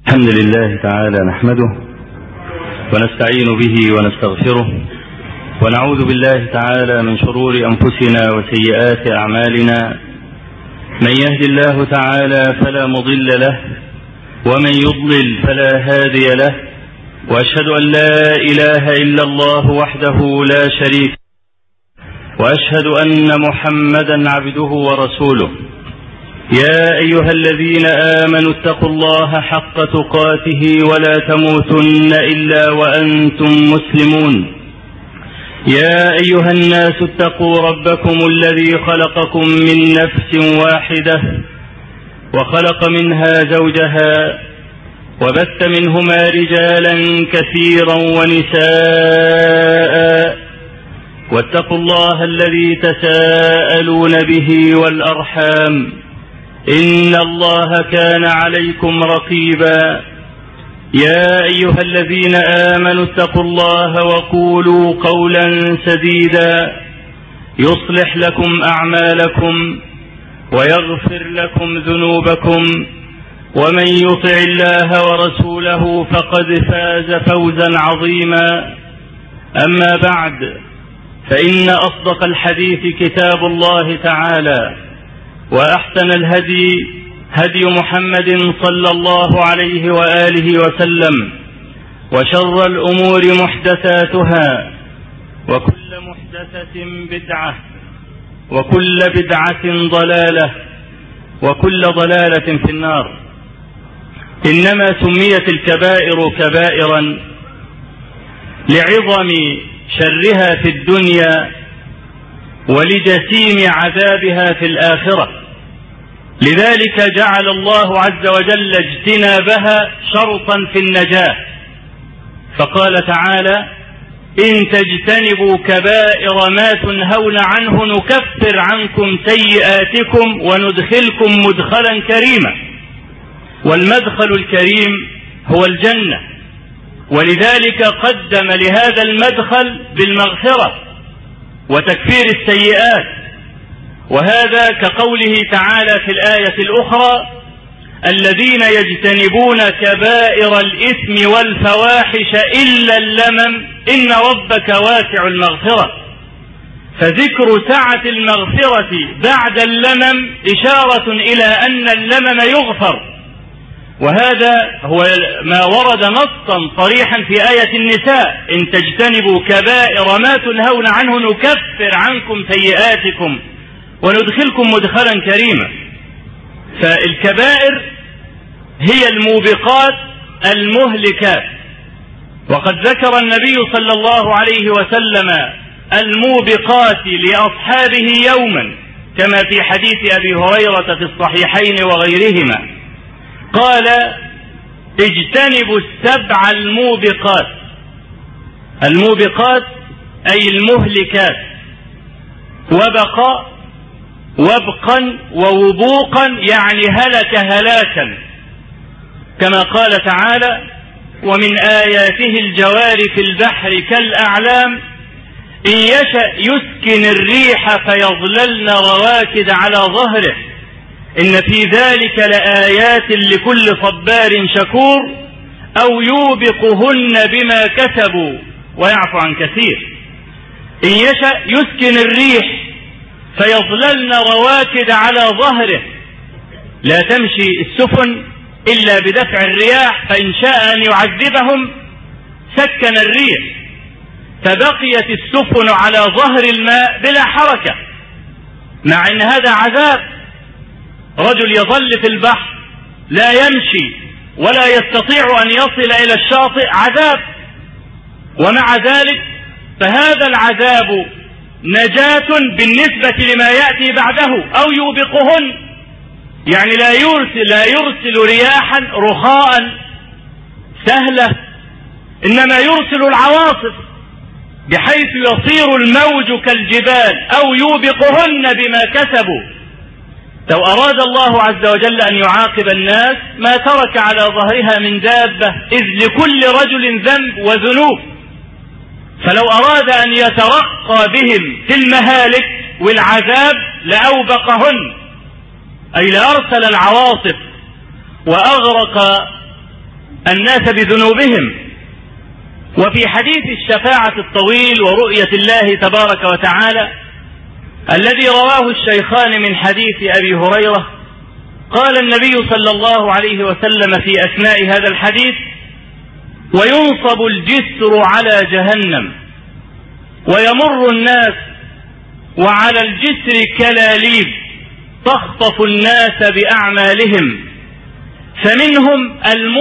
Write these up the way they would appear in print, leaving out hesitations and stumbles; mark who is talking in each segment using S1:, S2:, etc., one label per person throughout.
S1: الحمد لله تعالى نحمده ونستعين به ونستغفره ونعوذ بالله تعالى من شرور أنفسنا وسيئات أعمالنا. من يهد الله تعالى فلا مضل له ومن يضلل فلا هادي له، وأشهد أن لا إله إلا الله وحده لا شريك له، وأشهد أن محمدا عبده ورسوله. يا أيها الذين آمنوا اتقوا الله حق تقاته ولا تموتن إلا وأنتم مسلمون. يا أيها الناس اتقوا ربكم الذي خلقكم من نفس واحدة وخلق منها زوجها وبث منهما رجالا كثيرا ونساء، واتقوا الله الذي تساءلون به والأرحام إن الله كان عليكم رقيبا. يا أيها الذين آمنوا اتقوا الله وقولوا قولا سديدا يصلح لكم أعمالكم ويغفر لكم ذنوبكم، ومن يطع الله ورسوله فقد فاز فوزا عظيما. أما بعد، فإن أصدق الحديث كتاب الله تعالى، وأحسن الهدي هدي محمد صلى الله عليه وآله وسلم، وشر الأمور محدثاتها، وكل محدثة بدعة، وكل بدعة ضلالة، وكل ضلالة في النار. إنما سميت الكبائر كبائرا لعظم شرها في الدنيا ولجسيم عذابها في الآخرة، لذلك جعل الله عز وجل اجتنابها شرطا في النجاة، فقال تعالى: إن تجتنبوا كبائر ما تنهون عنه نكفر عنكم سيئاتكم وندخلكم مدخلا كريما. والمدخل الكريم هو الجنة، ولذلك قدم لهذا المدخل بالمغفرة وتكفير السيئات، وهذا كقوله تعالى في الآية الأخرى: الذين يجتنبون كبائر الإثم والفواحش إلا اللمم إن ربك واسع المغفرة. فذكر سعة المغفرة بعد اللمم إشارة إلى أن اللمم يغفر، وهذا هو ما ورد نصا صريحا في آية النساء: إن تجتنبوا كبائر ما تنهون عنه نكفر عنكم سيئاتكم وندخلكم مدخلا كريما. فالكبائر هي الموبقات المهلكات، وقد ذكر النبي صلى الله عليه وسلم الموبقات لأصحابه يوما، كما في حديث أبي هريرة في الصحيحين وغيرهما، قال: اجتنبوا السبع الموبقات. الموبقات أي المهلكات، وبقا ووبوقا يعني هلك هلاكا، كما قال تعالى: ومن آياته الجوار في البحر كالأعلام إن يشأ يسكن الريح فيظللن رواكد على ظهره إن في ذلك لآيات لكل صبار شكور أو يوبقهن بما كسبوا ويعفو عن كثير. إن يشأ يسكن الريح فيظللن رواكد على ظهره، لا تمشي السفن إلا بدفع الرياح، فإن شاء أن يعذبهم سكن الريح فبقيت السفن على ظهر الماء بلا حركة، مع أن هذا عذاب. رجل يظل في البحر لا يمشي ولا يستطيع أن يصل إلى الشاطئ، عذاب. ومع ذلك فهذا العذاب نجاة بالنسبة لما يأتي بعده. أو يوبقهن يعني لا يرسل رياحا رخاء سهلة، إنما يرسل العواصف بحيث يصير الموج كالجبال. أو يوبقهن بما كسبوا. لو أراد الله عز وجل أن يعاقب الناس ما ترك على ظهرها من دابة، إذ لكل رجل ذنب وذنوب. فلو أراد أن يترقى بهم في المهالك والعذاب لأوبقهن، أي لأرسل العواصف وأغرق الناس بذنوبهم. وفي حديث الشفاعة الطويل ورؤية الله تبارك وتعالى الذي رواه الشيخان من حديث أبي هريرة، قال النبي صلى الله عليه وسلم في أثناء هذا الحديث: وينصب الجسر على جهنم ويمر الناس وعلى الجسر كلاليب تخطف الناس بأعمالهم، فمنهم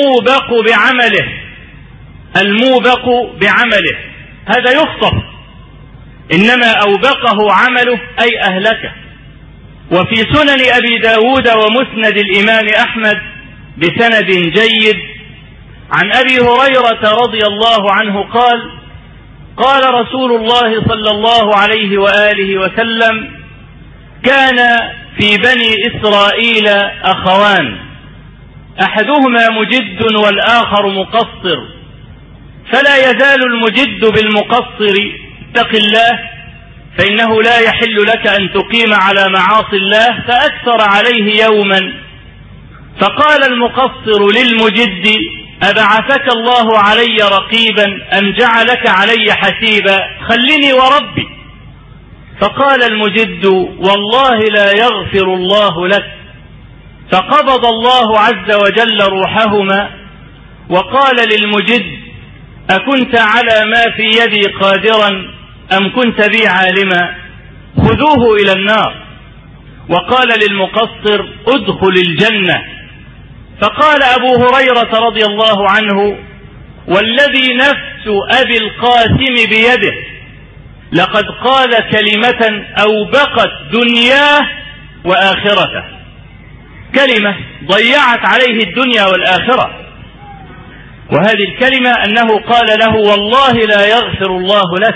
S1: الموبق بعمله، هذا يخطف، إنما أوبقه عمله أي أهلكه. وفي سنن أبي داود ومسند الإمام أحمد بسند جيد عن أبي هريرة رضي الله عنه قال: قال رسول الله صلى الله عليه وآله وسلم: كان في بني إسرائيل أخوان، أحدهما مجد والآخر مقصر، فلا يزال المجد بالمقصر: اتق الله فإنه لا يحل لك أن تقيم على معاصي الله، فأكثر عليه يوما. فقال المقصر للمجد: أبعثك الله علي رقيبا أم جعلك علي حسيبا؟ خلني وربي. فقال المجد: والله لا يغفر الله لك. فقبض الله عز وجل روحهما وقال للمجد: أكنت على ما في يدي قادرا أم كنت بي عالما؟ خذوه إلى النار. وقال للمقصر: ادخل الجنة. فقال أبو هريرة رضي الله عنه: والذي نفس أبي القاسم بيده لقد قال كلمة أوبقت دنياه وآخرته، كلمة ضيعت عليه الدنيا والآخرة. وهذه الكلمة أنه قال له: والله لا يغفر الله لك.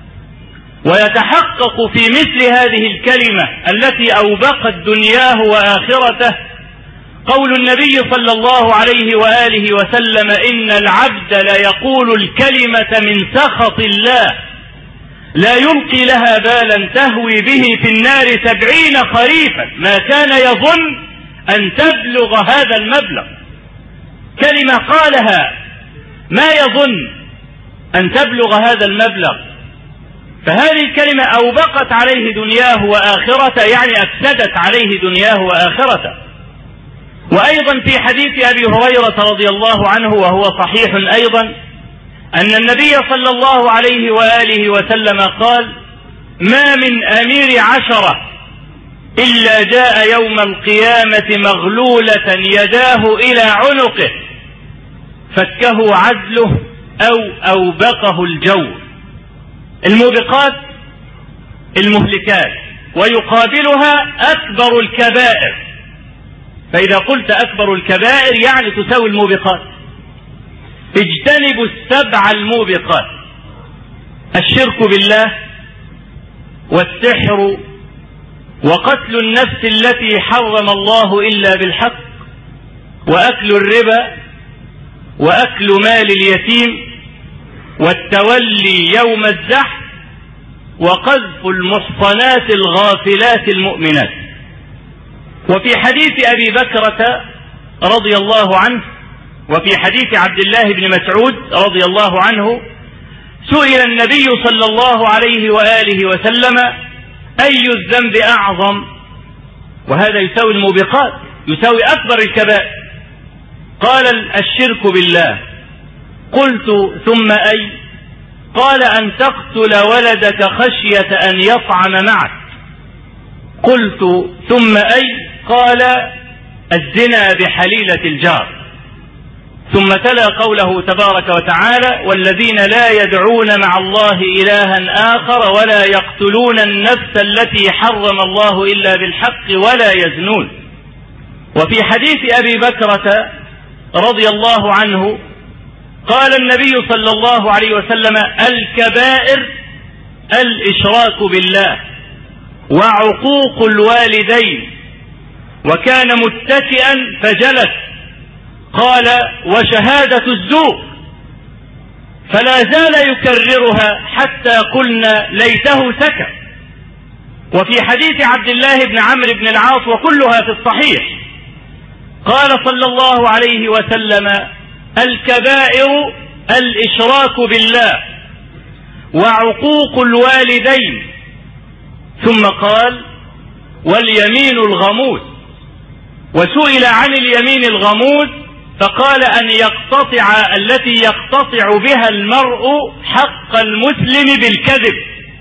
S1: ويتحقق في مثل هذه الكلمة التي أوبقت دنياه وآخرته قول النبي صلى الله عليه وآله وسلم: إن العبد لا يقول الكلمة من سخط الله لا يلقي لها بالا تهوي به في النار 70 خريفا ما كان يظن أن تبلغ هذا المبلغ. كلمة قالها ما يظن أن تبلغ هذا المبلغ، فهذه الكلمة أوبقت عليه دنياه وآخرته، يعني أفسدت عليه دنياه وآخرته. وأيضا في حديث أبي هريرة رضي الله عنه وهو صحيح أيضا أن النبي صلى الله عليه وآله وسلم قال: ما من أمير 10 إلا جاء يوم القيامة مغلولة يداه إلى عنقه فكه عزله أو أوبقه الجو. الموبقات المهلكات، ويقابلها أكبر الكبائر. فإذا قلت أكبر الكبائر يعني تساوي الموبقات. اجتنبوا 7 الموبقات: الشرك بالله، والسحر، وقتل النفس التي حرم الله إلا بالحق، وأكل الربا، وأكل مال اليتيم، والتولي يوم الزحف، وقذف المحصنات الغافلات المؤمنات. وفي حديث أبي بكرة رضي الله عنه وفي حديث عبد الله بن مسعود رضي الله عنه سئل النبي صلى الله عليه وآله وسلم: أي الذنب أعظم؟ وهذا يساوي الموبقات، يساوي أكبر الكبائر. قال: الشرك بالله. قلت: ثم أي؟ قال: أن تقتل ولدك خشية أن يطعم معك. قلت: ثم أي؟ قال: الزنا بحليلة الجار. ثم تلا قوله تبارك وتعالى: والذين لا يدعون مع الله إلها آخر ولا يقتلون النفس التي حرم الله إلا بالحق ولا يزنون. وفي حديث أبي بكرة رضي الله عنه قال النبي صلى الله عليه وسلم: الكبائر الإشراك بالله وعقوق الوالدين. وكان متكئا فجلس، قال: وشهادة الزور. فلا زال يكررها حتى قلنا ليته سكت. وفي حديث عبد الله بن عمرو بن العاص وكلها في الصحيح قال صلى الله عليه وسلم: الكبائر الإشراك بالله وعقوق الوالدين، ثم قال واليمين الغموس. وسئل عن اليمين الغموس فقال أن يقتطع التي يقتطع بها المرء حق المسلم بالكذب.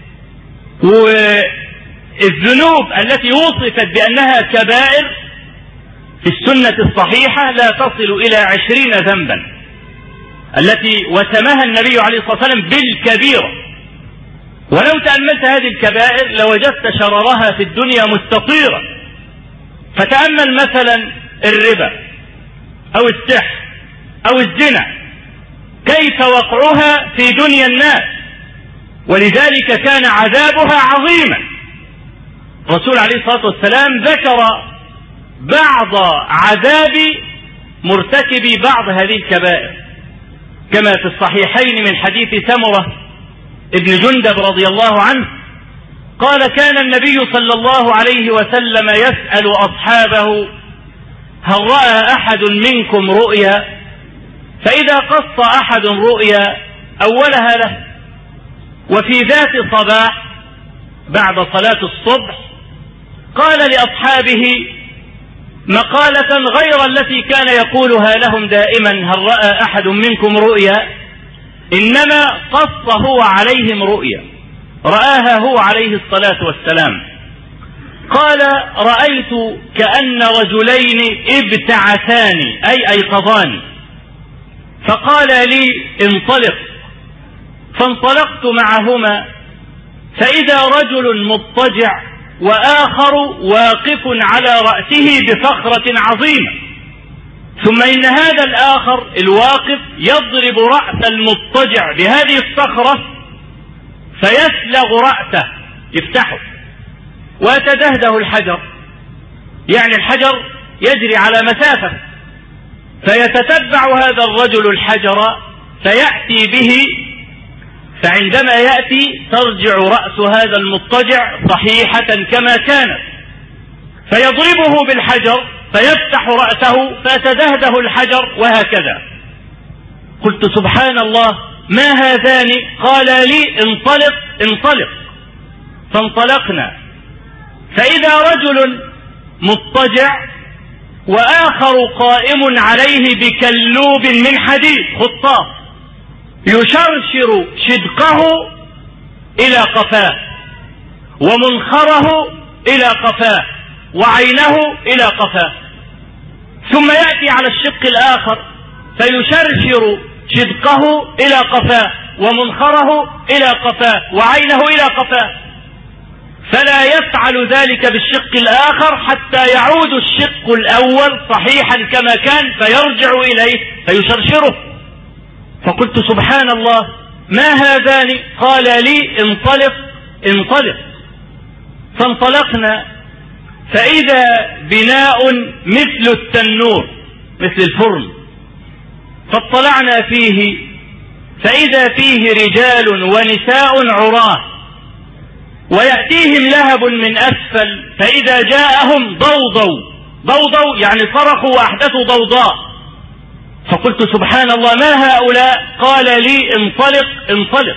S1: والذنوب التي وصفت بأنها كبائر في السنة الصحيحة لا تصل إلى 20 ذنبا التي وسمها النبي عليه الصلاة والسلام بالكبيرة. ولو تأملت هذه الكبائر لوجدت شررها في الدنيا مستطيرا. فتأمل مثلا الربا أو السحر أو الزنا كيف وقعها في دنيا الناس، ولذلك كان عذابها عظيما. الرسول عليه الصلاة والسلام ذكر بعض عذاب مرتكبي بعض هذه الكبائر كما في الصحيحين من حديث سمرة ابن جندب رضي الله عنه قال كان النبي صلى الله عليه وسلم يسأل أصحابه هل رأى أحد منكم رؤيا؟ فإذا قص أحد رؤيا أولها له، وفي ذات صباح بعد صلاة الصبح قال لأصحابه مقالة غير التي كان يقولها لهم دائما هل رأى أحد منكم رؤيا، إنما قص هو عليهم رؤيا رآها هو عليه الصلاة والسلام. قال رأيت كأن رجلين ابتعثاني أي أيقظاني، فقال لي انطلق، فانطلقت معهما فإذا رجل مضطجع وآخر واقف على رأسه بصخرة عظيمة، ثم إن هذا الآخر الواقف يضرب رأس المضطجع بهذه الصخرة فيسلغ رأسه يفتحه ويتدهده الحجر، يعني الحجر يجري على مسافة، فيتتبع هذا الرجل الحجر فيأتي به، فعندما يأتي ترجع رأس هذا المضطجع صحيحة كما كانت، فيضربه بالحجر فيفتح رأسه فيتدهده الحجر وهكذا. قلت سبحان الله ما هذان؟ قال لي انطلق انطلق، فانطلقنا فإذا رجل مضطجع وآخر قائم عليه بكلوب من حديد خطاف يشرشر شدقه إلى قفاه ومنخره إلى قفاه وعينه إلى قفاه، ثم يأتي على الشق الآخر فيشرشر شدقه إلى قفاه ومنخره إلى قفاه وعينه إلى قفاه، فلا يفعل ذلك بالشق الآخر حتى يعود الشق الأول صحيحا كما كان فيرجع إليه فيشرشره. فقلت سبحان الله ما هذان؟ قال لي انطلق انطلق، فانطلقنا فإذا بناء مثل التنور مثل الفرن، فاطلعنا فيه فإذا فيه رجال ونساء عراه ويأتيهم لهب من أسفل، فإذا جاءهم ضوضوا يعني صرخوا وأحدثوا ضوضاء. فقلت سبحان الله ما هؤلاء؟ قال لي انطلق انطلق،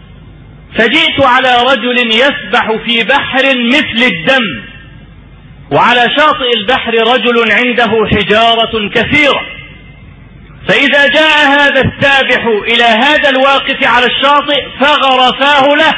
S1: فجئت على رجل يسبح في بحر مثل الدم، وعلى شاطئ البحر رجل عنده حجارة كثيرة، فإذا جاء هذا السابح إلى هذا الواقف على الشاطئ فغرفاه له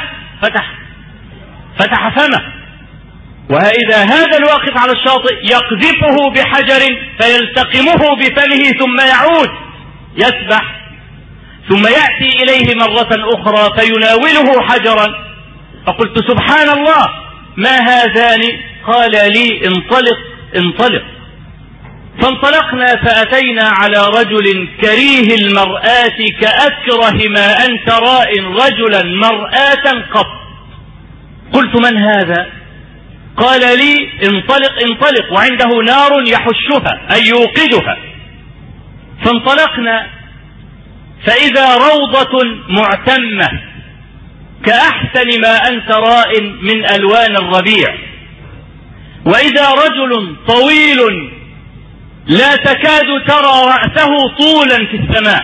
S1: فتح فمه، وإذا هذا الواقف على الشاطئ يقذفه بحجر فيلتقمه بفمه ثم يعود يسبح، ثم يأتي إليه مرة أخرى فيناوله حجرا. فقلت سبحان الله ما هذان؟ قال لي انطلق انطلق، فانطلقنا فأتينا على رجل كريه المرآة كأكره ما أنت راء رجلا مرآة قط. قلت من هذا؟ قال لي انطلق انطلق، وعنده نار يحشها أي يوقدها. فانطلقنا فإذا روضة معتمة كأحسن ما أنت راء من ألوان الربيع، وإذا رجل طويل لا تكاد ترى رأسه طولا في السماء،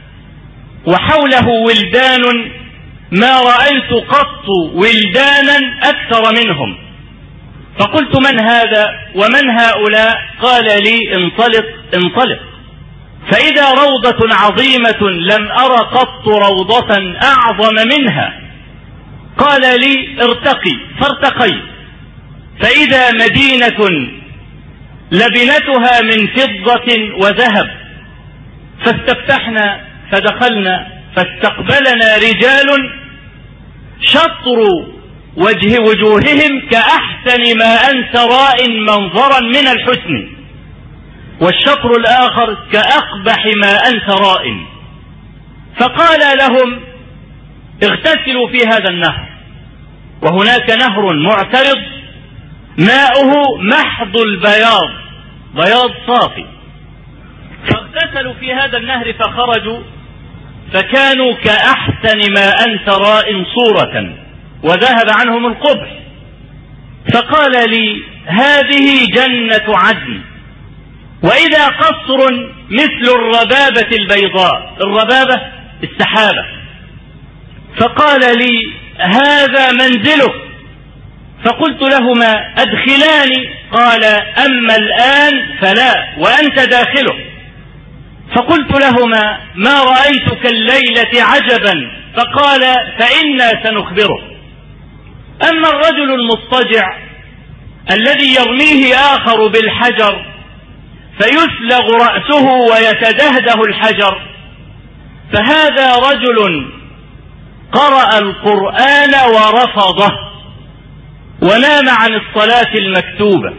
S1: وحوله ولدان ما رأيت قط ولدانا أكثر منهم. فقلت: من هذا ومن هؤلاء؟ قال لي: انطلق انطلق، فإذا روضة عظيمة لم أر قط روضة أعظم منها. قال لي: ارتقي، فارتقيت، فإذا مدينة لبنتها من فضة وذهب، فاستفتحنا فدخلنا، فاستقبلنا رجال شطر وجوههم كأحسن ما أنت راء منظرا من الحسن، والشطر الآخر كأقبح ما أنت راء. فقال لهم: اغتسلوا في هذا النهر، وهناك نهر معترض ماؤه محض البياض، بياض صافي. فاغتسلوا في هذا النهر فخرجوا، فكانوا كأحسن ما أنت راء صورة، وذهب عنهم القبح. فقال لي: هذه جنة عدن، وإذا قصر مثل الربابة البيضاء، الربابة السحابة. فقال لي: هذا منزلك. فقلت لهما: أدخلاني. قال: أما الآن فلا، وأنت داخله. فقلت لهما: ما رأيتك الليلة عجبا. فقال: فإنا سنخبره. أما الرجل المضطجع الذي يرميه آخر بالحجر فيسلغ رأسه ويتدهده الحجر، فهذا رجل قرأ القرآن ورفضه ونام عن الصلاة المكتوبة.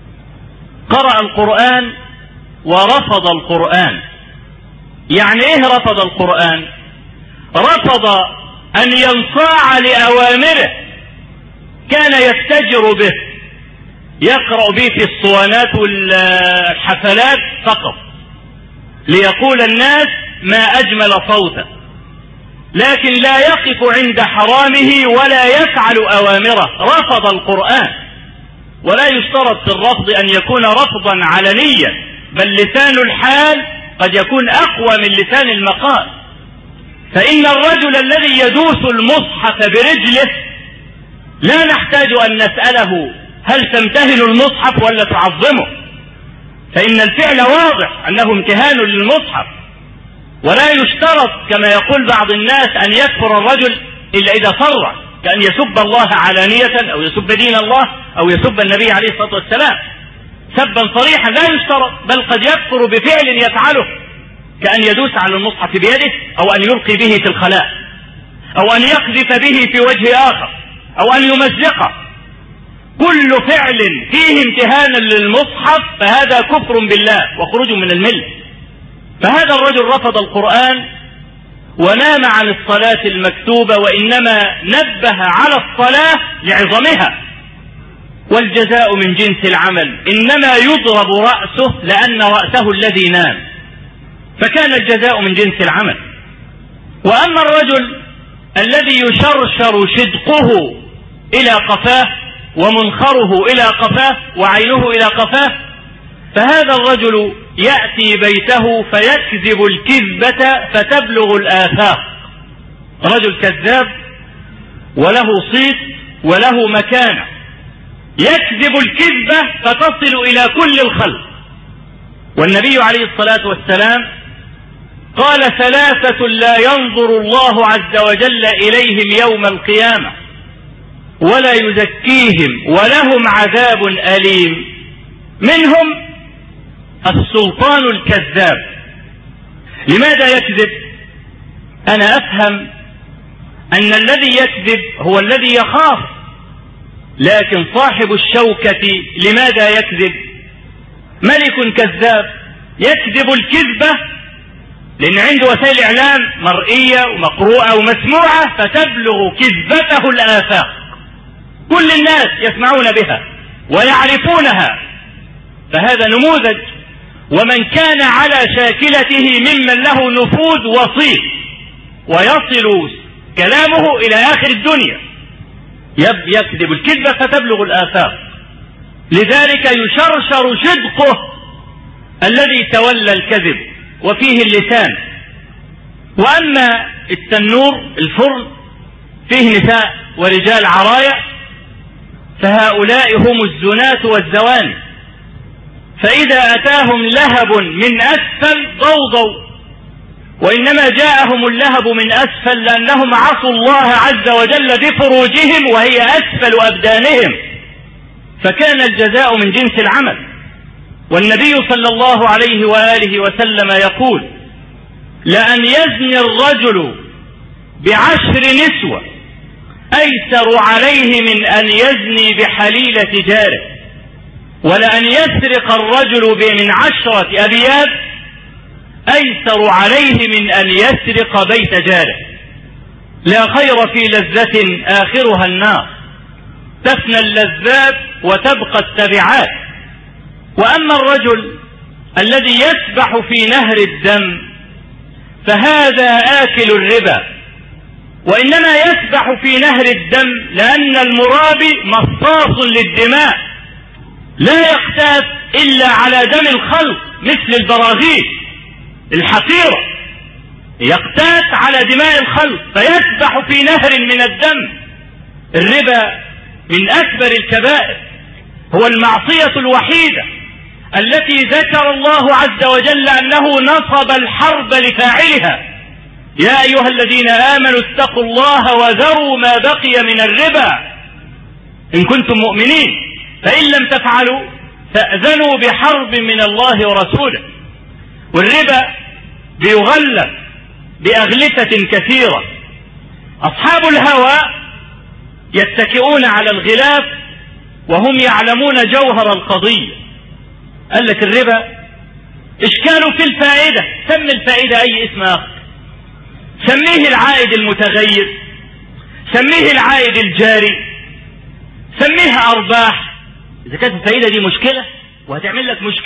S1: قرأ القرآن ورفض القرآن. يعني ايه رفض القرآن؟ رفض أن ينصاع لأوامره، كان يستجر به، يقرأ به في الصوانات والحفلات فقط ليقول الناس ما أجمل صوته، لكن لا يقف عند حرامه ولا يفعل أوامره. رفض القرآن. ولا يشترط في الرفض أن يكون رفضا علنيا، بل لسان الحال قد يكون أقوى من لسان المقال. فإن الرجل الذي يدوس المصحف برجله لا نحتاج أن نسأله هل تمتهن المصحف ولا تعظمه، فإن الفعل واضح أنه امتهان للمصحف. ولا يشترط كما يقول بعض الناس أن يكفر الرجل إلا إذا صرح، كأن يسب الله علانية أو يسب دين الله أو يسب النبي عليه الصلاة والسلام سبا صريحا. لا يشترط، بل قد يكفر بفعل يفعله، كأن يدوس على المصحف بيده، أو أن يلقي به في الخلاء، أو أن يقذف به في وجه آخر، أو أن يمزقه. كل فعل فيه امتهانا للمصحف فهذا كفر بالله وخروج من الملة. فهذا الرجل رفض القرآن ونام عن الصلاة المكتوبة، وإنما نبه على الصلاة لعظمها. والجزاء من جنس العمل، إنما يضرب رأسه لأن رأسه الذي نام، فكان الجزاء من جنس العمل. وأما الرجل الذي يشرشر شدقه إلى قفاه ومنخره إلى قفاه وعينه إلى قفاه، فهذا الرجل يأتي بيته فيكذب الكذبة فتبلغ الآفاق. رجل كذاب وله صيت وله مكانة، يكذب الكذبة فتصل إلى كل الخلق. والنبي عليه الصلاة والسلام قال: ثلاثة لا ينظر الله عز وجل إليهم يوم القيامة ولا يزكيهم ولهم عذاب أليم. منهم السلطان الكذاب. لماذا يكذب؟ أنا أفهم أن الذي يكذب هو الذي يخاف، لكن صاحب الشوكة لماذا يكذب؟ ملك كذاب يكذب الكذبة لأن عنده وسائل إعلام مرئية ومقروءة ومسموعة فتبلغ كذبته الآفاق، كل الناس يسمعون بها ويعرفونها. فهذا نموذج. ومن كان على شاكلته ممن له نفوذ وصيت ويصل كلامه إلى آخر الدنيا، يكذب الكذبة فتبلغ الآفاق. لذلك يشرشر شدقه الذي تولى الكذب وفيه اللسان. وأما التنور الفرن فيه نساء ورجال عرايا، فهؤلاء هم الزناة والزواني، فإذا أتاهم لهب من أسفل ضوضوا، وإنما جاءهم اللهب من أسفل لأنهم عصوا الله عز وجل بفروجهم وهي أسفل أبدانهم، فكان الجزاء من جنس العمل. والنبي صلى الله عليه وآله وسلم يقول: لأن يزني الرجل ب10 نسوة أيسر عليه من أن يزني بحليلة جاره، ولأن يسرق الرجل من 10 أبيات أيسر عليه من أن يسرق بيت جاره. لا خير في لذة آخرها النار، تفنى اللذات وتبقى التبعات. وأما الرجل الذي يسبح في نهر الدم فهذا آكل الربا، وإنما يسبح في نهر الدم لأن المرابي مصاص للدماء، لا يقتات إلا على دم الخلق مثل البراغيث الحقيرة، يقتات على دماء الخلق فيسبح في نهر من الدم. الربا من أكبر الكبائر، هو المعصية الوحيدة التي ذكر الله عز وجل أنه نصب الحرب لفاعلها: يا أيها الذين آمنوا اتقوا الله وذروا ما بقي من الربا إن كنتم مؤمنين، فإن لم تفعلوا فأذنوا بحرب من الله ورسوله. والربا بيغلف بأغلفة كثيرة، أصحاب الهوى يتكئون على الغلاف وهم يعلمون جوهر القضية. قال لك الربا إشكاله في الفائدة، سمي الفائدة أي اسم آخر، سميه العائد المتغير، سميه العائد الجاري، سميها أرباح. إذا كانت الفائدة دي مشكلة وهتعمل لك مشكلة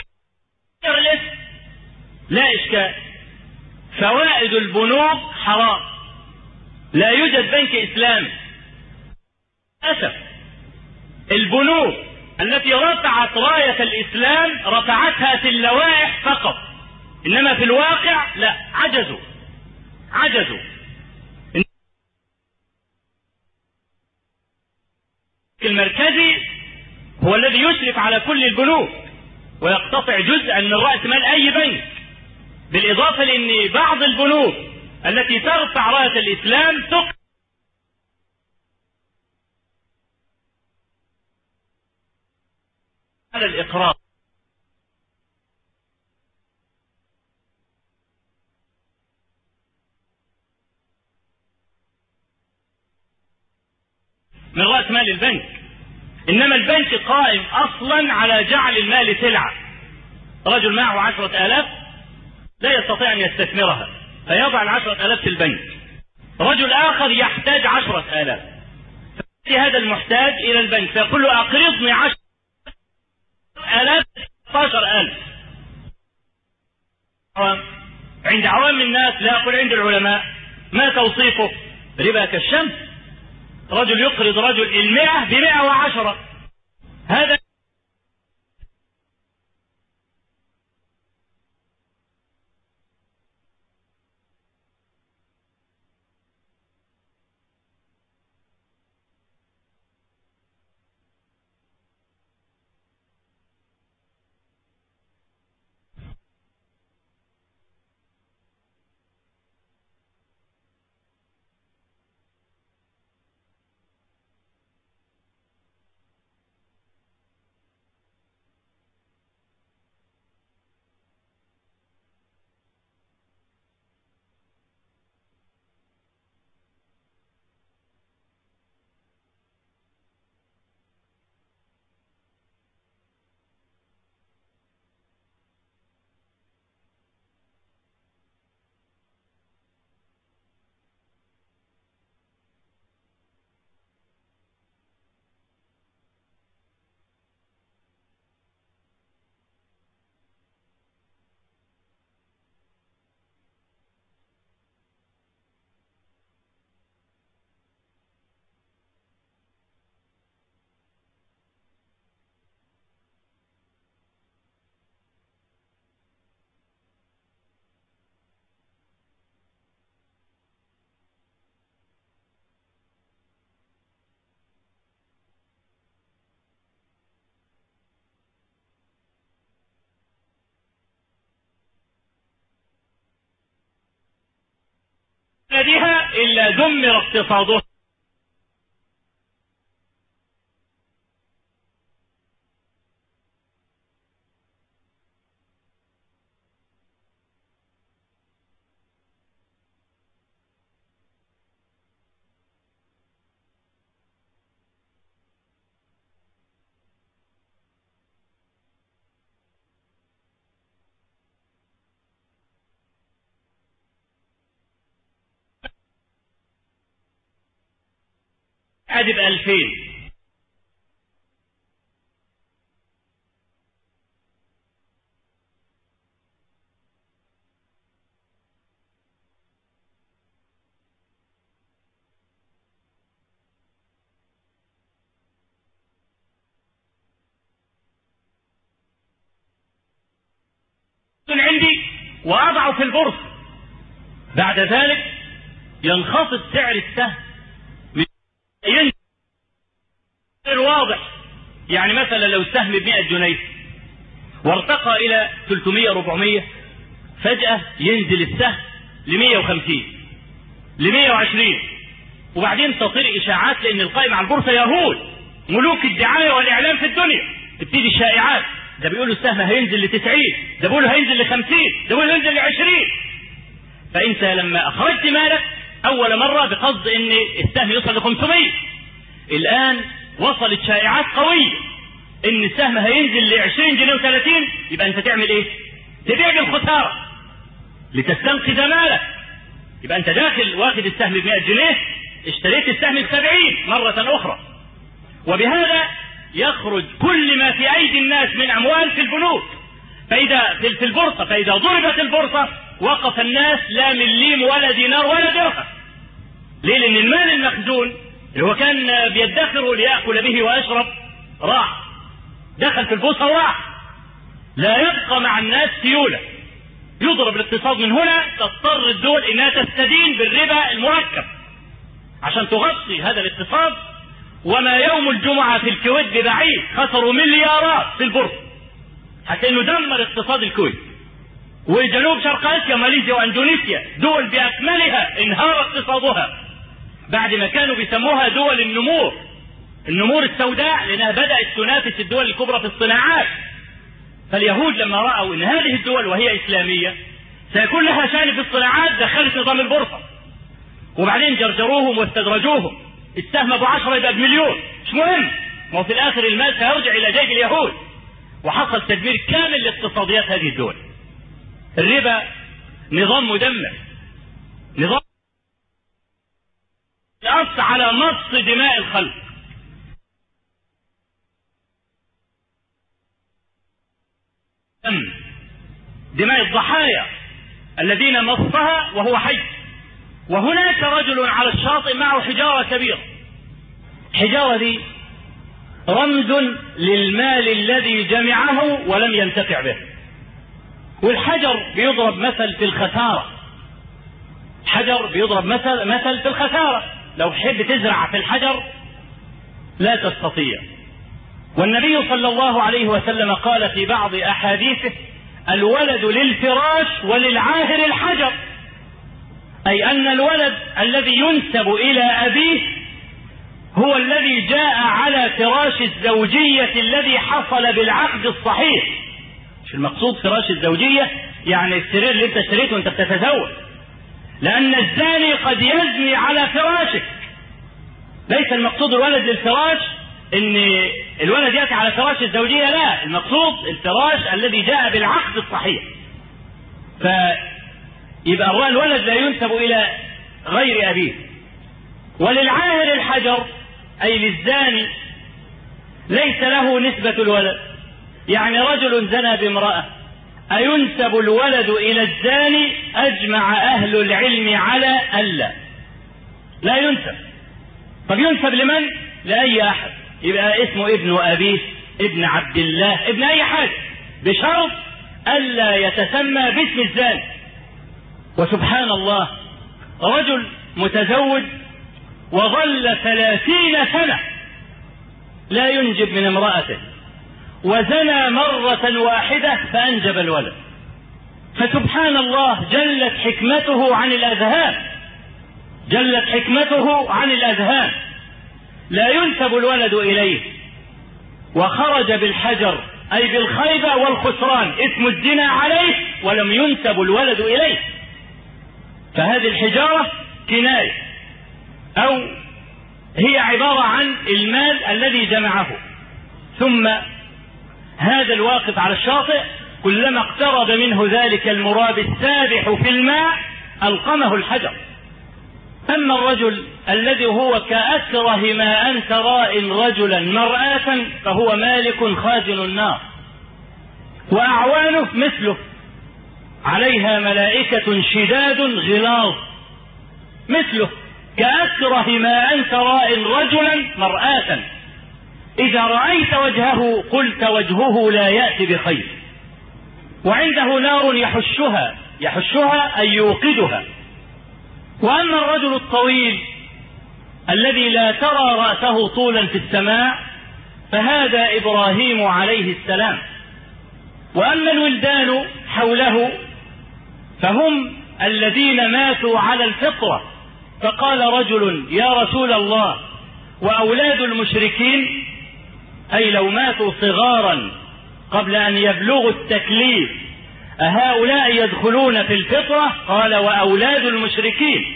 S1: لا إشكال. فوائد البنوك حرام، لا يوجد بنك إسلامي. للأسف البنوك التي رفعت راية الإسلام رفعتها في اللوائح فقط، إنما في الواقع لا، عجزوا. المركزي هو الذي يشرف على كل البنوك ويقتطع جزءا من رأس مال أي بنك، بالإضافة لأن بعض البنوك التي ترفع راية الإسلام تقع على الإقراض. من رأس مال البنك، إنما البنك قائم أصلا على جعل المال سلعة. رجل معه 10,000 لا يستطيع أن يستثمرها فيضع 10,000 في البنك، رجل آخر يحتاج 10,000 فيأتي هذا المحتاج إلى البنك فيقول له أقرضني 10,000 16,000. عند عوام الناس لا أقول عند العلماء ما توصيفه؟ ربا كالشمس. رجل يقرض رجل 100 ب110، هذا بلدها إلا دمر اقتصادها. ادي ب2000 عندي واضعه في البورصة. بعد ذلك ينخفض سعر السهم واضح. يعني مثلا لو السهم ب100 جنيه وارتقى الى 300 400 فجأة ينزل السهم ل150 ل120 وبعدين تطير اشاعات لان القائم على البورصة يهول ملوك الدعاية والاعلام في الدنيا. تبتدي الشائعات، ده بيقولوا السهم هينزل ل90، ده بيقولوا هينزل ل50، ده بيقولوا هينزل ل20. فانت لما اخرجت مالك اول مرة بقصد ان السهم يوصل ل500، الان وصلت شائعات قوية ان السهم هينزل ل20 جنيه و30، يبقى انت تعمل ايه؟ تبيع بالخسارة لتستنقذ مالك. يبقى انت داخل واخد السهم ب100 جنيه اشتريت السهم ب70 مرة اخرى. وبهذا يخرج كل ما في ايدي الناس من اموال في البنوك، فاذا في البورصة، فاذا ضربت البورصة وقف الناس لا مليم ولا دينار ولا درهم. ليه؟ لان المال المخزون اللي هو كان بيدخره ليأكل به ويشرب راح، دخل في البورصة وراح، لا يبقى مع الناس سيولة. يضرب الاقتصاد من هنا، تضطر الدول انها تستدين بالربا المركب عشان تغطي هذا الاقتصاد. وما يوم الجمعة في الكويت ببعيد خسروا مليارات في البورصة حتى انه دمر اقتصاد الكويت. وجنوب شرق اسيا ماليزيا واندونيسيا دول باكملها انهار اقتصادها بعد ما كانوا بيسموها دول النمور السوداء، لانها بدأت تنافس الدول الكبرى في الصناعات. فاليهود لما رأوا ان هذه الدول وهي اسلامية سيكون لها شأن في الصناعات دخلت نظام البورصة، وبعدين جرجروهم واستدرجوهم. السهم ابو 10 يبقى ب1,000,000، مش مهم، ما هو في الاخر المال سيرجع الى جيب اليهود. وحصل تدمير كامل لاقتصاديات هذه الدول. الربا نظام مدمر، نظام يقص على مص دماء الخلق. دماء الضحايا الذين مصها وهو حي. وهناك رجل على الشاطئ معه حجارة كبيرة. الحجارة دي رمز للمال الذي جمعه ولم ينتفع به. والحجر بيضرب مثل في الخسارة. الحجر بيضرب مثل في الخسارة. لو حب تزرع في الحجر لا تستطيع. والنبي صلى الله عليه وسلم قال في بعض أحاديثه: الولد للفراش وللعاهر الحجر. أي أن الولد الذي ينسب إلى أبيه هو الذي جاء على فراش الزوجية الذي حصل بالعقد الصحيح. مش المقصود فراش الزوجية يعني السرير اللي انت اشتريته وانت بتتزوج، لأن الزاني قد يزني على فراشك. ليس المقصود الولد للفراش ان الولد يأتي على فراش الزوجية، لا، المقصود الفراش الذي جاء بالعقد الصحيح. فيبقى الولد لا ينسب إلى غير أبيه. وللعاهر الحجر أي للزاني ليس له نسبة الولد. يعني رجل زنى بامرأة أينسب الولد إلى الزاني؟ أجمع أهل العلم على ألا، لا ينسب. طب ينسب لمن؟ لأي أحد، يبقى اسمه ابن أبيه، ابن عبد الله، ابن أي حاجة، بشرط ألا يتسمى باسم الزاني. وسبحان الله، رجل متزوج وظل 30 سنة لا ينجب من امرأته، وزنى مرة واحدة فأنجب الولد. فسبحان الله جلت حكمته عن الأذهان. جلت حكمته عن الأذهان، لا ينسب الولد إليه، وخرج بالحجر أي بالخيبة والخسران، اسم الزنا عليه ولم ينسب الولد إليه. فهذه الحجارة كناية، أو هي عبارة عن المال الذي جمعه. ثم هذا الواقف على الشاطئ كلما اقترب منه ذلك المراب السابح في الماء ألقمه الحجر. أما الرجل الذي هو كأكره ما أنت راء رجلا مرآة فهو مالك خازن النار، وأعوانه مثله عليها ملائكة شداد غلاظ مثله، كأكره ما أنت راء رجلا مرآة، إذا رأيت وجهه قلت وجهه لا يأتي بخير. وعنده نار يحشها أي يوقدها. وأما الرجل الطويل الذي لا ترى رأسه طولا في السماء فهذا إبراهيم عليه السلام. وأما الولدان حوله فهم الذين ماتوا على الفطرة. فقال رجل يا رسول الله وأولاد المشركين، أي لو ماتوا صغارا قبل أن يبلغوا التكليف أهؤلاء يدخلون في الفطرة؟ قال وأولاد المشركين.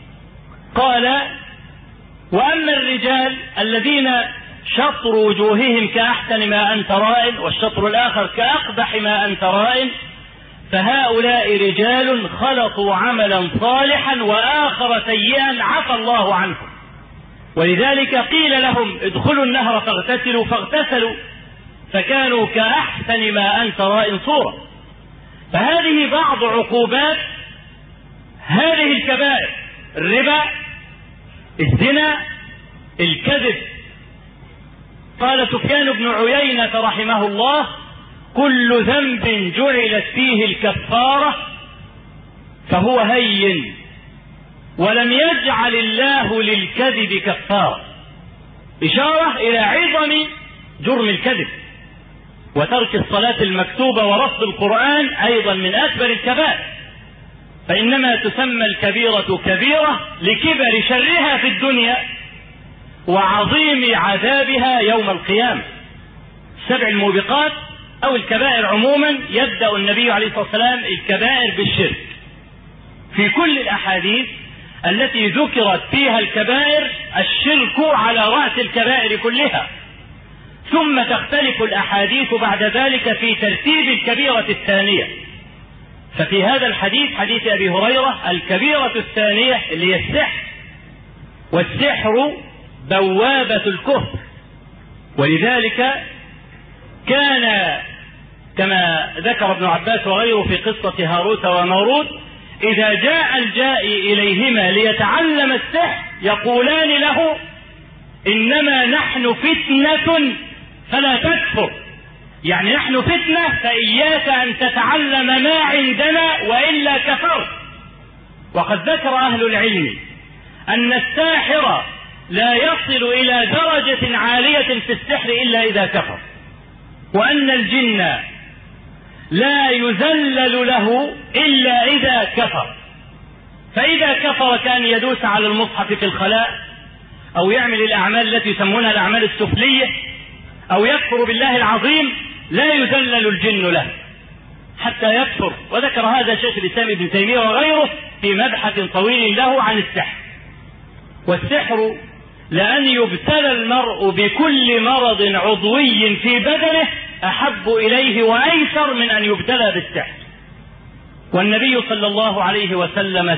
S1: قال وأما الرجال الذين شطر وجوههم كأحسن ما أنت رائن والشطر الآخر كأقبح ما أنت رائن فهؤلاء رجال خلطوا عملا صالحا وآخر سيئا عفى الله عنهم. ولذلك قيل لهم ادخلوا النهر فاغتسلوا فكانوا كأحسن ما أنت رائن صورة. فهذه بعض عقوبات هذه الكبائر: الربا، الزنا، الكذب. قال سفيان بن عيينة رحمه الله كل ذنب جعلت فيه الكفارة فهو هين، ولم يجعل الله للكذب كفارة، إشارة إلى عظم جرم الكذب. وترك الصلاة المكتوبة ورفض القرآن أيضا من أكبر الكبائر، فإنما تسمى الكبيرة كبيرة لكبر شرها في الدنيا وعظيم عذابها يوم القيامة. 7 الموبقات أو الكبائر عموما يبدأ النبي عليه الصلاة والسلام الكبائر بالشرك. في كل الأحاديث التي ذكرت فيها الكبائر الشرك على رأس الكبائر كلها، ثم تختلف الأحاديث بعد ذلك في ترتيب الكبيرة الثانية. ففي هذا الحديث حديث أبي هريرة الكبيرة الثانية اللي هي السحر، والسحر بوابة الكفر. ولذلك كان كما ذكر ابن عباس وغيره في قصة هاروت وماروت إذا جاء الجائي إليهما ليتعلم السحر يقولان له إنما نحن فتنة فلا تكفر، يعني نحن فتنة فإياك أن تتعلم ما عندنا وإلا كفرت. وقد ذكر أهل العلم أن الساحر لا يصل إلى درجة عالية في السحر إلا إذا كفر، وأن الجن لا يذلل له إلا إذا كفر. فإذا كفر كان يدوس على المصحف في الخلاء أو يعمل الأعمال التي يسمونها الأعمال السفلية أو يكفر بالله العظيم لا يذلل الجن له حتى يكفر. وذكر هذا شيخ الإسلام ابن تيمية وغيره في مبحث طويل له عن السحر. والسحر لأن يبتلى المرء بكل مرض عضوي في بدنه أحب إليه وأيسر من أن يبتلى بالسحر. والنبي صلى الله عليه وسلم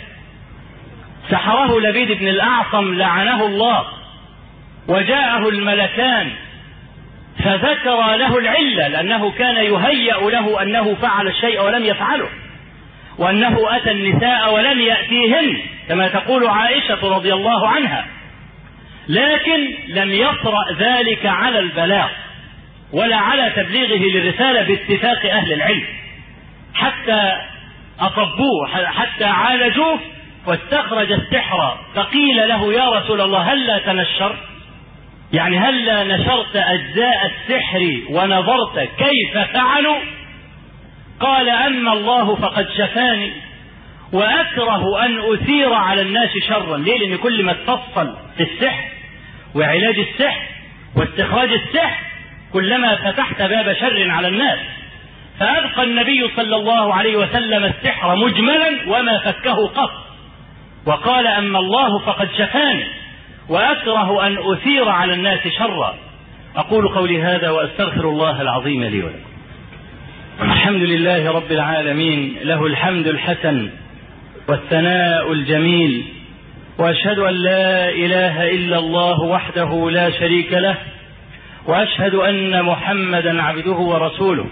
S1: سحره لبيد بن الأعصم لعنه الله، وجاءه الملكان فذكر له العلة، لأنه كان يهيأ له أنه فعل الشيء ولم يفعله، وأنه أتى النساء ولم يأتيهن كما تقول عائشة رضي الله عنها، لكن لم يطرأ ذلك على البلاغ ولا على تبليغه للرسالة باتفاق أهل العلم، حتى أطبوه حتى عالجوه واستخرج السحر. فقيل له يا رسول الله هلا تنشر، يعني هلا نشرت أجزاء السحر ونظرت كيف فعلوا؟ قال أما الله فقد شفاني
S2: وأكره أن أثير على الناس شرا. ليه؟ لأن كل ما تفصل في السحر وعلاج السحر واستخراج السحر كلما فتحت باب شر على الناس. فأبقى النبي صلى الله عليه وسلم السحر مجملا وما فكه قط، وقال: أما الله فقد شفاني وأكره أن أثير على الناس شرا. أقول قولي هذا وأستغفر الله العظيم لي ولكم. الحمد لله رب العالمين، له الحمد الحسن والثناء الجميل، وأشهد أن لا إله إلا الله وحده لا شريك له، وأشهد أن محمدا عبده ورسوله.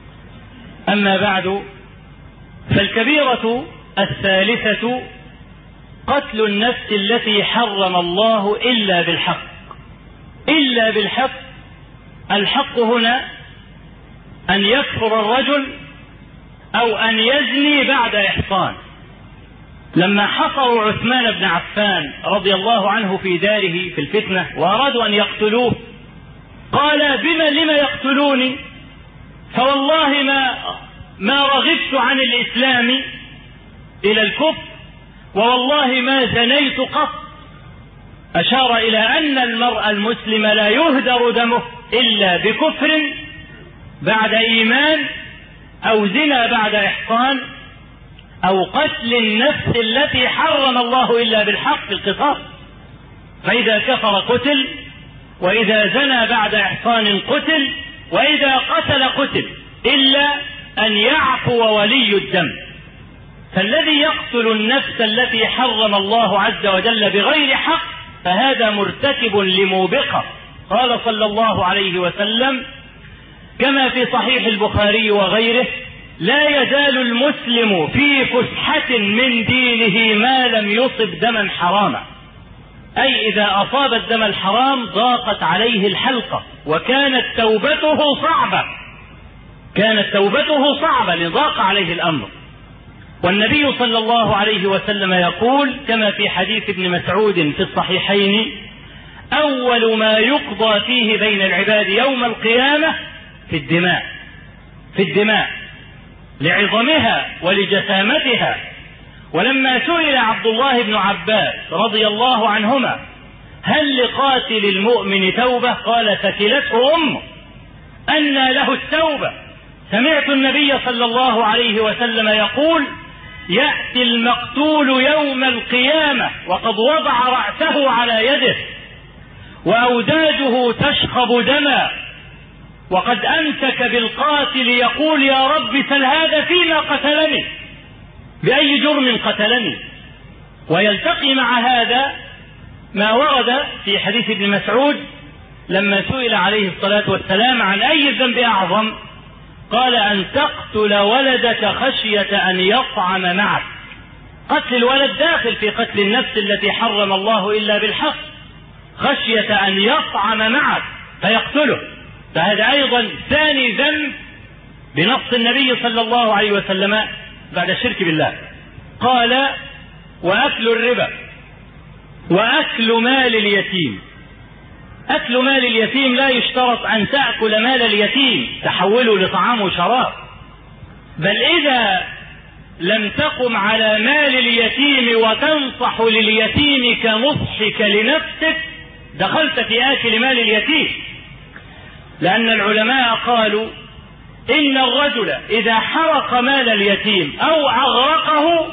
S2: أما بعد، فالكبيرة الثالثة قتل النفس التي حرم الله إلا بالحق. إلا بالحق، الحق هنا أن يكفر الرجل أو أن يزني بعد إحصان. لما حصروا عثمان بن عفان رضي الله عنه في داره في الفتنة وأرادوا أن يقتلوه، قال: لم يقتلوني؟ فوالله ما رغبت عن الإسلام إلى الكفر، ووالله ما زنيت قط. أشار إلى أن المرء المسلم لا يهدر دمه إلا بكفر بعد إيمان، أو زنا بعد إحصان، أو قتل النفس التي حرم الله إلا بالحق في القصاص. فإذا كفر قتل، وإذا زنى بعد إحصان قتل، وإذا قتل قتل، إلا أن يعفو ولي الدم. فالذي يقتل النفس التي حرم الله عز وجل بغير حق فهذا مرتكب لموبقة. قال صلى الله عليه وسلم كما في صحيح البخاري وغيره: لا يزال المسلم في فسحة من دينه ما لم يصب دما حراما. أي إذا أصاب الدم الحرام ضاقت عليه الحلقة، وكانت توبته صعبة لضاق عليه الأمر. والنبي صلى الله عليه وسلم يقول كما في حديث ابن مسعود في الصحيحين: أول ما يقضى فيه بين العباد يوم القيامة في الدماء لعظمها ولجسامتها. ولما سئل عبد الله بن عباس رضي الله عنهما: هل لقاتل المؤمن توبة؟ قال: فتلته أمه، أنى له التوبة. سمعت النبي صلى الله عليه وسلم يقول: يأتي المقتول يوم القيامة وقد وضع رأسه على يده وأوداجه تشخب دما، وقد أمسك بالقاتل يقول: يا رب سل هذا فيما قتلني، بأي جرم قتلني. ويلتقي مع هذا ما ورد في حديث ابن مسعود لما سئل عليه الصلاة والسلام عن أي الذنب أعظم، قال: أن تقتل ولدك خشية أن يطعم معك. قتل الولد داخل في قتل النفس التي حرم الله إلا بالحق، خشية أن يطعم معك فيقتله. فهذا أيضا ثاني ذنب بنص النبي صلى الله عليه وسلم بعد الشرك بالله. قال: وأكل الربا وأكل مال اليتيم. أكل مال اليتيم لا يشترط أن تأكل مال اليتيم تحوله لطعام وشراب، بل إذا لم تقم على مال اليتيم وتنصح لليتيم كنصحك لنفسك دخلت في آكل مال اليتيم. لأن العلماء قالوا إن الرجل إذا حرق مال اليتيم أو أغرقه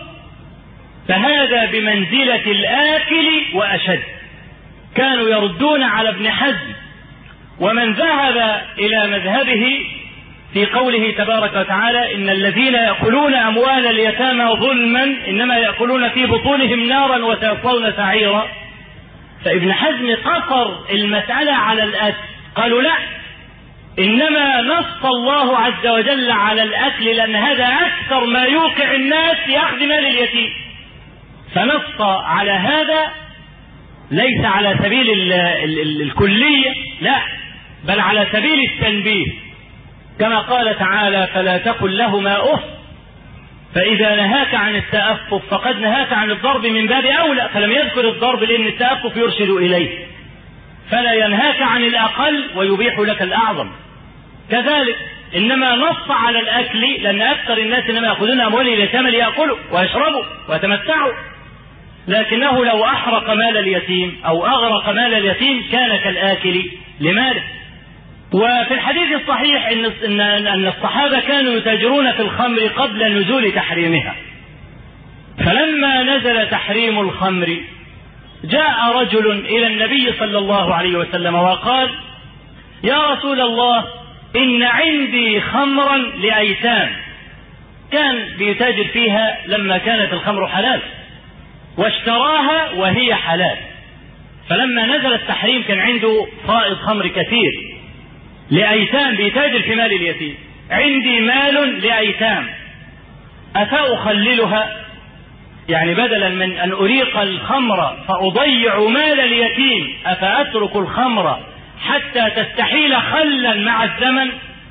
S2: فهذا بمنزلة الآكل وأشد. كانوا يردون على ابن حزم ومن ذهب إلى مذهبه في قوله تبارك وتعالى: إن الذين يأكلون أموال اليتامى ظلما إنما يأكلون في بطونهم نارا وسيصلون سعيرا. فابن حزم قصر المسألة على الأكل، قالوا لا، إنما نص الله عز وجل على الأكل لأن هذا أكثر ما يوقع الناس في أخذ مال اليتيم، فنص على هذا ليس على سبيل الكلية، لا، بل على سبيل التنبيه، كما قال تعالى: فلا تقل لهما أف، فإذا نهاك عن التأفف فقد نهاك عن الضرب من باب أولى، فلم يذكر الضرب لأن التأفف يرشد إليه، فلا ينهاك عن الأقل ويبيح لك الأعظم. كذلك إنما نص على الأكل لأن أكثر الناس إنما يأخذون أموال اليتامى ليأكلوا ويشربوا ويتمتعوا، لكنه لو أحرق مال اليتيم أو أغرق مال اليتيم كان كالآكل لماله. وفي الحديث الصحيح أن الصحابة كانوا يتاجرون في الخمر قبل نزول تحريمها، فلما نزل تحريم الخمر جاء رجل إلى النبي صلى الله عليه وسلم وقال: يا رسول الله، إن عندي خمرا لأيتام. كان بيتاجر فيها لما كانت الخمر حلال، واشتراها وهي حلال، فلما نزل التحريم كان عنده فائض خمر كثير لأيتام، بيتاجر في مال اليتيم. عندي مال لأيتام أفأخللها؟ يعني بدلا من أن أريق الخمر فأضيع مال اليتيم أفأترك الخمر حتى تستحيل خلا مع الزمن؟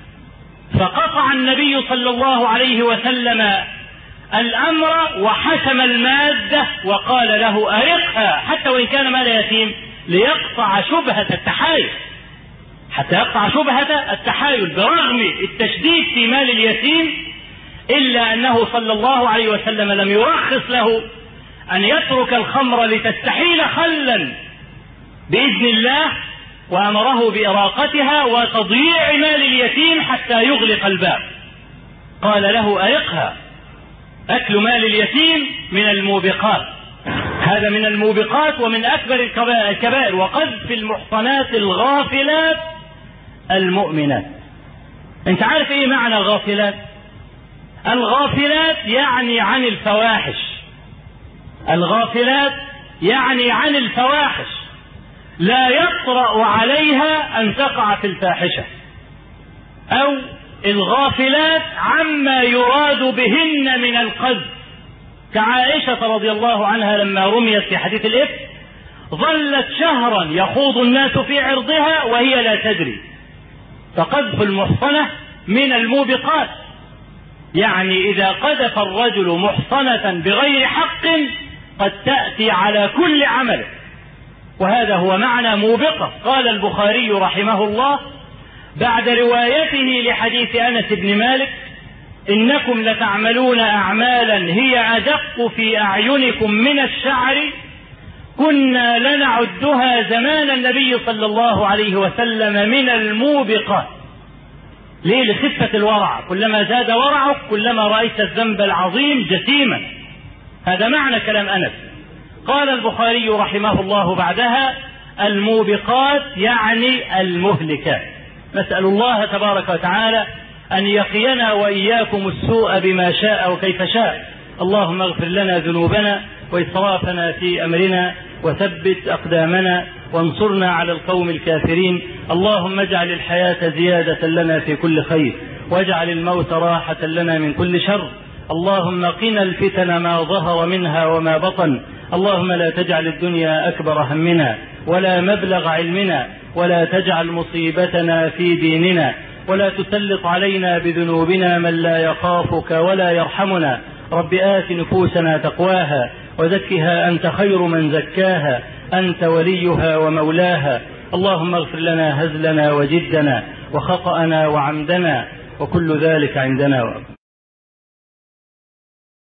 S2: فقطع النبي صلى الله عليه وسلم الأمر وحسم المادة وقال له: أرقها حتى وإن كان مال يتيم، ليقطع شبهة التحايل، حتى يقطع شبهة التحايل برغم التشديد في مال اليتيم، إلا أنه صلى الله عليه وسلم لم يرخص له أن يترك الخمر لتستحيل خلا بإذن الله، وأمره بإراقتها وتضييع مال اليتيم حتى يغلق الباب. قال له: أرقها. أكل مال اليتيم من الموبقات، هذا من الموبقات ومن أكبر الكبائر، وقذف المحصنات الغافلات المؤمنات. أنت عارف إيه معنى الغافلات؟ الغافلات يعني عن الفواحش، الغافلات يعني عن الفواحش، لا يطرأ عليها أن تقع في الفاحشة، أو الغافلات عما يراد بهن من القذف، كعائشة رضي الله عنها لما رميت في حديث الإفك ظلت شهرا يخوض الناس في عرضها وهي لا تدري. فقذف المحصنة من الموبقات، يعني إذا قذف الرجل محصنة بغير حق قد تأتي على كل عمله، وهذا هو معنى موبقة. قال البخاري رحمه الله بعد روايته لحديث أنس بن مالك: إنكم لتعملون أعمالا هي أدق في أعينكم من الشعر كنا لنعدها زمان النبي صلى الله عليه وسلم من الموبقات. ليه؟ لخفة الورع، كلما زاد ورعك كلما رأيت الذنب العظيم جسيما. هذا معنى كلام أنس. قال البخاري رحمه الله بعدها: الموبقات يعني المهلكات. نسأل الله تبارك وتعالى أن يقينا وإياكم السوء بما شاء وكيف شاء. اللهم اغفر لنا ذنوبنا وإسرافنا في أمرنا وثبت أقدامنا وانصرنا على القوم الكافرين. اللهم اجعل الحياة زيادة لنا في كل خير، واجعل الموت راحة لنا من كل شر. اللهم قنا الفتن ما ظهر منها وما بطن. اللهم لا تجعل الدنيا أكبر همنا ولا مبلغ علمنا، ولا تجعل مصيبتنا في ديننا، ولا تسلط علينا بذنوبنا من لا يخافك ولا يرحمنا. رب آت نفوسنا تقواها وزكها أنت خير من زكاها، أنت وليها ومولاها. اللهم اغفر لنا هزلنا وجدنا وخطأنا وعمدنا، وكل ذلك عندنا.